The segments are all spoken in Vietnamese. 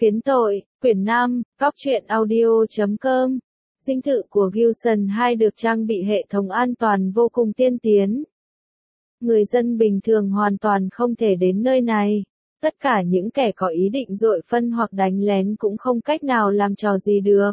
Phiến tội, quyển 5, Cóc truyện audio.com. Dinh thự của Gilson 2 được trang bị hệ thống an toàn vô cùng tiên tiến. Người dân bình thường hoàn toàn không thể đến nơi này. Tất cả những kẻ có ý định dội phân hoặc đánh lén cũng không cách nào làm trò gì được.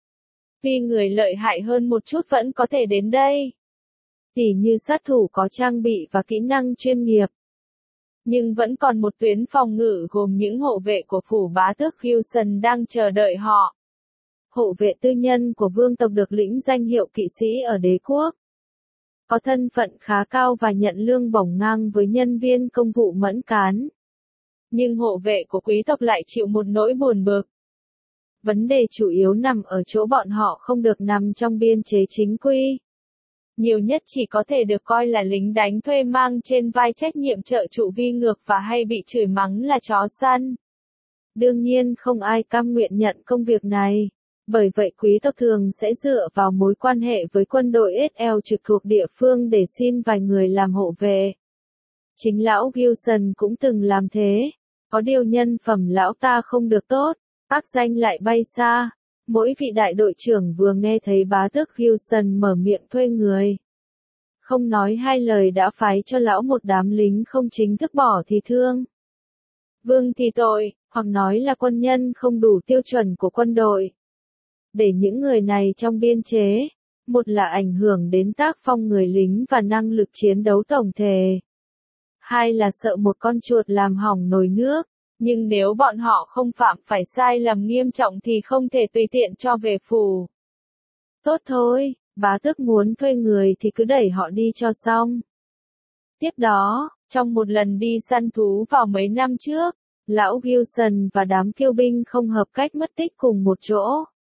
Vì người lợi hại hơn một chút vẫn có thể đến đây. Tỉ như sát thủ có trang bị và kỹ năng chuyên nghiệp. Nhưng vẫn còn một tuyến phòng ngự gồm những hộ vệ của phủ bá tước Gilson đang chờ đợi họ. Hộ vệ tư nhân của vương tộc được lĩnh danh hiệu kỵ sĩ ở đế quốc. Có thân phận khá cao và nhận lương bổng ngang với nhân viên công vụ mẫn cán. Nhưng hộ vệ của quý tộc lại chịu một nỗi buồn bực. Vấn đề chủ yếu nằm ở chỗ bọn họ không được nằm trong biên chế chính quy. Nhiều nhất chỉ có thể được coi là lính đánh thuê mang trên vai trách nhiệm trợ trụ vi ngược và hay bị chửi mắng là chó săn. Đương nhiên không ai cam nguyện nhận công việc này. Bởi vậy quý tộc thường sẽ dựa vào mối quan hệ với quân đội SL trực thuộc địa phương để xin vài người làm hộ vệ. Chính lão Gilson cũng từng làm thế. Có điều nhân phẩm lão ta không được tốt, ác danh lại bay xa. Mỗi vị đại đội trưởng vừa nghe thấy bá tước Gilson mở miệng thuê người. Không nói hai lời đã phái cho lão một đám lính không chính thức bỏ thì thương. Vương thì tội, hoặc nói là quân nhân không đủ tiêu chuẩn của quân đội. Để những người này trong biên chế, một là ảnh hưởng đến tác phong người lính và năng lực chiến đấu tổng thể. Hai là sợ một con chuột làm hỏng nồi nước. Nhưng nếu bọn họ không phạm phải sai lầm nghiêm trọng thì không thể tùy tiện cho về phủ. Tốt thôi, bá tước muốn thuê người thì cứ đẩy họ đi cho xong. Tiếp đó, trong một lần đi săn thú vào mấy năm trước, lão Gilson và đám kiêu binh không hợp cách mất tích cùng một chỗ.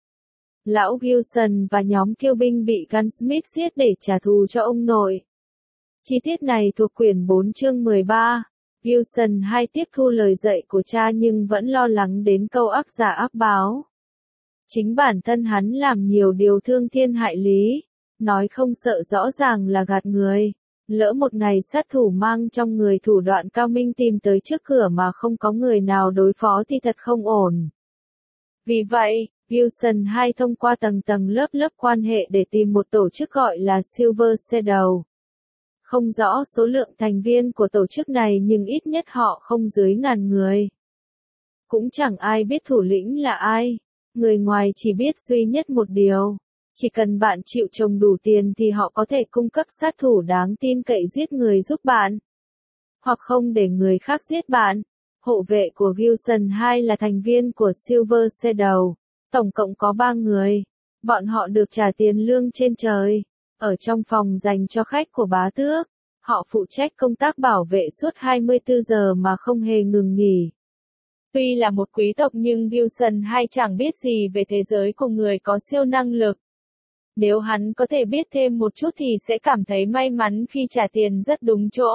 Lão Gilson và nhóm kiêu binh bị Gunsmith giết để trả thù cho ông nội. Chi tiết này thuộc quyển 4 chương 13. Gilson 2 tiếp thu lời dạy của cha nhưng vẫn lo lắng đến câu ác giả ác báo. Chính bản thân hắn làm nhiều điều thương thiên hại lý, nói không sợ rõ ràng là gạt người. Lỡ một ngày sát thủ mang trong người thủ đoạn cao minh tìm tới trước cửa mà không có người nào đối phó thì thật không ổn. Vì vậy, Gilson 2 thông qua tầng tầng lớp lớp quan hệ để tìm một tổ chức gọi là Silver Shadow. Không rõ số lượng thành viên của tổ chức này nhưng ít nhất họ không dưới 1000 người. Cũng chẳng ai biết thủ lĩnh là ai. Người ngoài chỉ biết duy nhất một điều. Chỉ cần bạn chịu trồng đủ tiền thì họ có thể cung cấp sát thủ đáng tin cậy giết người giúp bạn. Hoặc không để người khác giết bạn. Hộ vệ của Gilson 2 là thành viên của Silver Shadow. Tổng cộng có 3 người. Bọn họ được trả tiền lương trên trời. Ở trong phòng dành cho khách của bá tước, họ phụ trách công tác bảo vệ suốt 24 giờ mà không hề ngừng nghỉ. Tuy là một quý tộc nhưng Gilson 2 chẳng biết gì về thế giới của người có siêu năng lực. Nếu hắn có thể biết thêm một chút thì sẽ cảm thấy may mắn khi trả tiền rất đúng chỗ.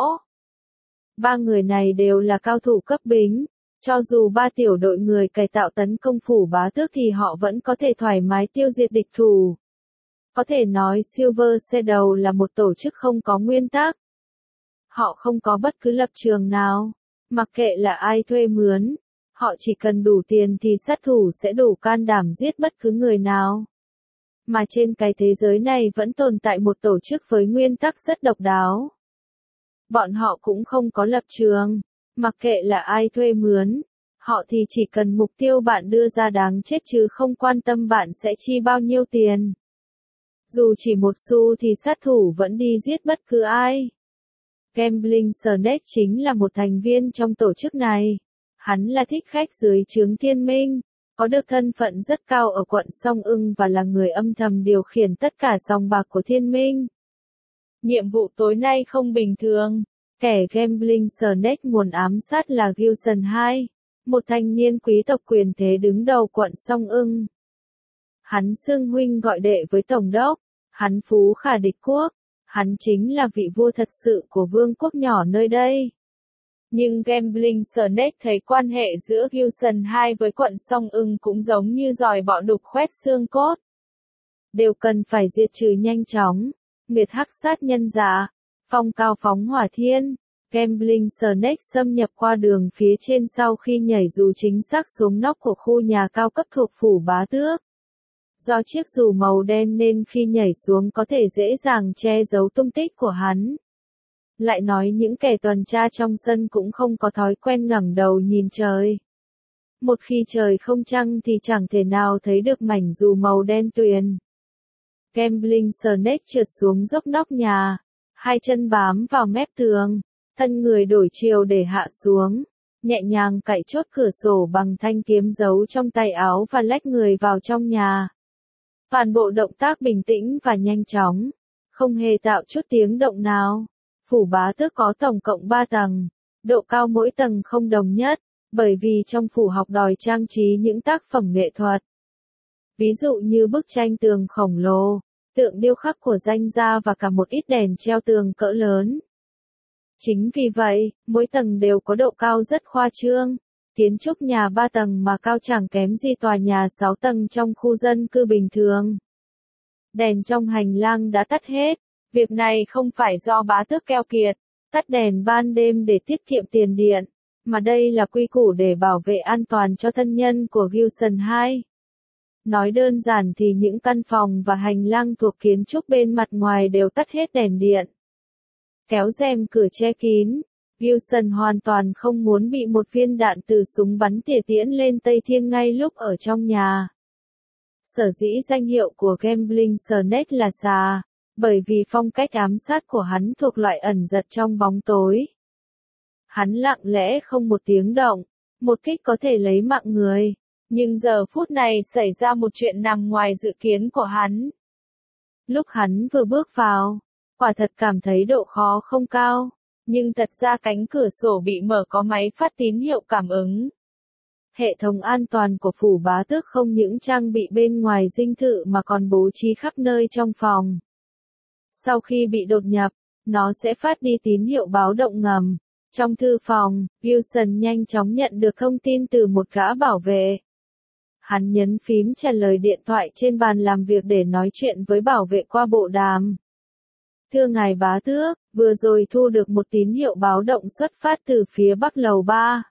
3 người này đều là cao thủ cấp bính. Cho dù 3 tiểu đội người cải tạo tấn công phủ bá tước thì họ vẫn có thể thoải mái tiêu diệt địch thủ. Có thể nói Silver Shadow là một tổ chức không có nguyên tắc. Họ không có bất cứ lập trường nào. Mặc kệ là ai thuê mướn, họ chỉ cần đủ tiền thì sát thủ sẽ đủ can đảm giết bất cứ người nào. Mà trên cái thế giới này vẫn tồn tại một tổ chức với nguyên tắc rất độc đáo. Bọn họ cũng không có lập trường. Mặc kệ là ai thuê mướn, họ thì chỉ cần mục tiêu bạn đưa ra đáng chết chứ không quan tâm bạn sẽ chi bao nhiêu tiền. Dù chỉ một xu thì sát thủ vẫn đi giết bất cứ ai. Gambling Snake chính là một thành viên trong tổ chức này. Hắn là thích khách dưới trướng Thiên Minh, có được thân phận rất cao ở quận Song Ưng và là người âm thầm điều khiển tất cả sòng bạc của Thiên Minh. Nhiệm vụ tối nay không bình thường. Kẻ Gambling Snake muốn ám sát là Gilson 2, một thanh niên quý tộc quyền thế đứng đầu quận Song Ưng. Hắn xưng huynh gọi đệ với tổng đốc, hắn phú khả địch quốc, hắn chính là vị vua thật sự của vương quốc nhỏ nơi đây. Nhưng Gambling Snake thấy quan hệ giữa Gilson 2 với quận Song Ưng cũng giống như giòi bọ đục khoét xương cốt. Đều cần phải diệt trừ nhanh chóng, miệt hắc sát nhân giả, phong cao phóng hỏa thiên, Gambling Snake xâm nhập qua đường phía trên sau khi nhảy dù chính xác xuống nóc của khu nhà cao cấp thuộc phủ Bá Tước. Do chiếc dù màu đen nên khi nhảy xuống có thể dễ dàng che giấu tung tích của hắn. Lại nói những kẻ tuần tra trong sân cũng không có thói quen ngẩng đầu nhìn trời. Một khi trời không trăng thì chẳng thể nào thấy được mảnh dù màu đen tuyền. Gambling Snake trượt xuống dốc nóc nhà, hai chân bám vào mép tường, thân người đổi chiều để hạ xuống, nhẹ nhàng cạy chốt cửa sổ bằng thanh kiếm giấu trong tay áo và lách người vào trong nhà. Toàn bộ động tác bình tĩnh và nhanh chóng, không hề tạo chút tiếng động nào. Phủ Bá Tước có tổng cộng 3 tầng, độ cao mỗi tầng không đồng nhất, bởi vì trong phủ học đòi trang trí những tác phẩm nghệ thuật. Ví dụ như bức tranh tường khổng lồ, tượng điêu khắc của danh gia và cả một ít đèn treo tường cỡ lớn. Chính vì vậy, mỗi tầng đều có độ cao rất khoa trương. Kiến trúc nhà 3 tầng mà cao chẳng kém gì tòa nhà 6 tầng trong khu dân cư bình thường. Đèn trong hành lang đã tắt hết. Việc này không phải do Bá Tước keo kiệt, tắt đèn ban đêm để tiết kiệm tiền điện, mà đây là quy củ để bảo vệ an toàn cho thân nhân của Gilson II. Nói đơn giản thì những căn phòng và hành lang thuộc kiến trúc bên mặt ngoài đều tắt hết đèn điện. Kéo rèm cửa che kín, Gilson hoàn toàn không muốn bị một viên đạn từ súng bắn tỉa tiễn lên Tây Thiên ngay lúc ở trong nhà. Sở dĩ danh hiệu của Gambling Snake là xà, bởi vì phong cách ám sát của hắn thuộc loại ẩn giật trong bóng tối. Hắn lặng lẽ không một tiếng động, một kích có thể lấy mạng người, nhưng giờ phút này xảy ra một chuyện nằm ngoài dự kiến của hắn. Lúc hắn vừa bước vào, quả thật cảm thấy độ khó không cao, nhưng thật ra cánh cửa sổ bị mở có máy phát tín hiệu cảm ứng. Hệ thống an toàn của phủ Bá Tước không những trang bị bên ngoài dinh thự mà còn bố trí khắp nơi trong phòng. Sau khi bị đột nhập, nó sẽ phát đi tín hiệu báo động ngầm. Trong thư phòng, Gilson nhanh chóng nhận được thông tin từ một gã bảo vệ. Hắn nhấn phím trả lời điện thoại trên bàn làm việc để nói chuyện với bảo vệ qua bộ đàm. Thưa ngài Bá Tước, vừa rồi thu được một tín hiệu báo động xuất phát từ phía bắc lầu 3.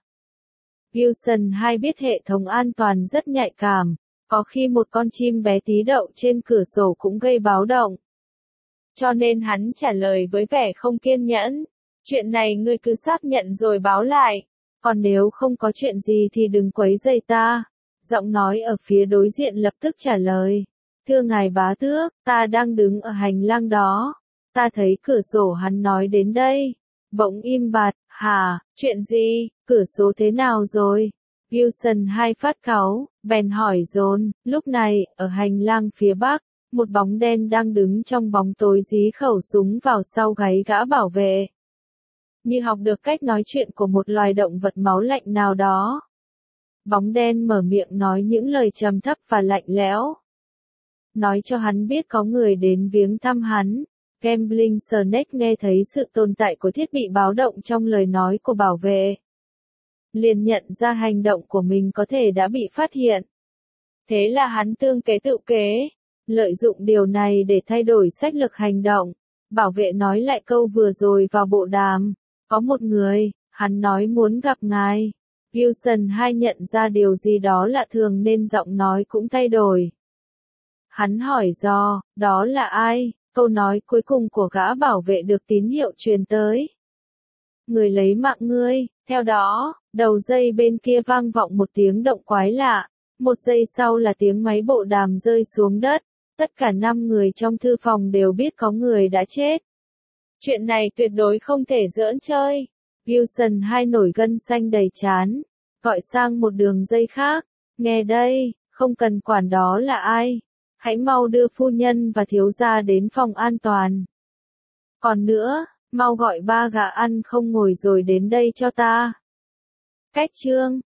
Gilson II biết hệ thống an toàn rất nhạy cảm, có khi một con chim bé tí đậu trên cửa sổ cũng gây báo động. Cho nên hắn trả lời với vẻ không kiên nhẫn. Chuyện này ngươi cứ xác nhận rồi báo lại. Còn nếu không có chuyện gì thì đừng quấy rầy ta. Giọng nói ở phía đối diện lập tức trả lời. Thưa ngài Bá Tước, ta đang đứng ở hành lang đó. Ta thấy cửa sổ hắn nói đến đây. Bỗng im bặt, hả, chuyện gì, cửa sổ thế nào rồi? Gilson II phát cáu, bèn hỏi dồn. Lúc này, ở hành lang phía bắc, một bóng đen đang đứng trong bóng tối dí khẩu súng vào sau gáy gã bảo vệ. Như học được cách nói chuyện của một loài động vật máu lạnh nào đó. Bóng đen mở miệng nói những lời trầm thấp và lạnh lẽo. Nói cho hắn biết có người đến viếng thăm hắn. Gambling Snake nghe thấy sự tồn tại của thiết bị báo động trong lời nói của bảo vệ. Liền nhận ra hành động của mình có thể đã bị phát hiện. Thế là hắn tương kế tự kế, lợi dụng điều này để thay đổi sách lược hành động. Bảo vệ nói lại câu vừa rồi vào bộ đàm. Có một người, hắn nói muốn gặp ngài. Gilson II nhận ra điều gì đó lạ thường nên giọng nói cũng thay đổi. Hắn hỏi do, đó là ai? Câu nói cuối cùng của gã bảo vệ được tín hiệu truyền tới. Người lấy mạng ngươi. Theo đó, đầu dây bên kia vang vọng một tiếng động quái lạ. Một giây sau là tiếng máy bộ đàm rơi xuống đất. Tất cả 5 người trong thư phòng đều biết có người đã chết. Chuyện này tuyệt đối không thể giỡn chơi. Gilson II nổi gân xanh đầy trán. Gọi sang một đường dây khác. Nghe đây, không cần quản đó là ai. Hãy mau đưa phu nhân và thiếu gia đến phòng an toàn. Còn nữa, mau gọi 3 gã ăn không ngồi rồi đến đây cho ta. Cách chương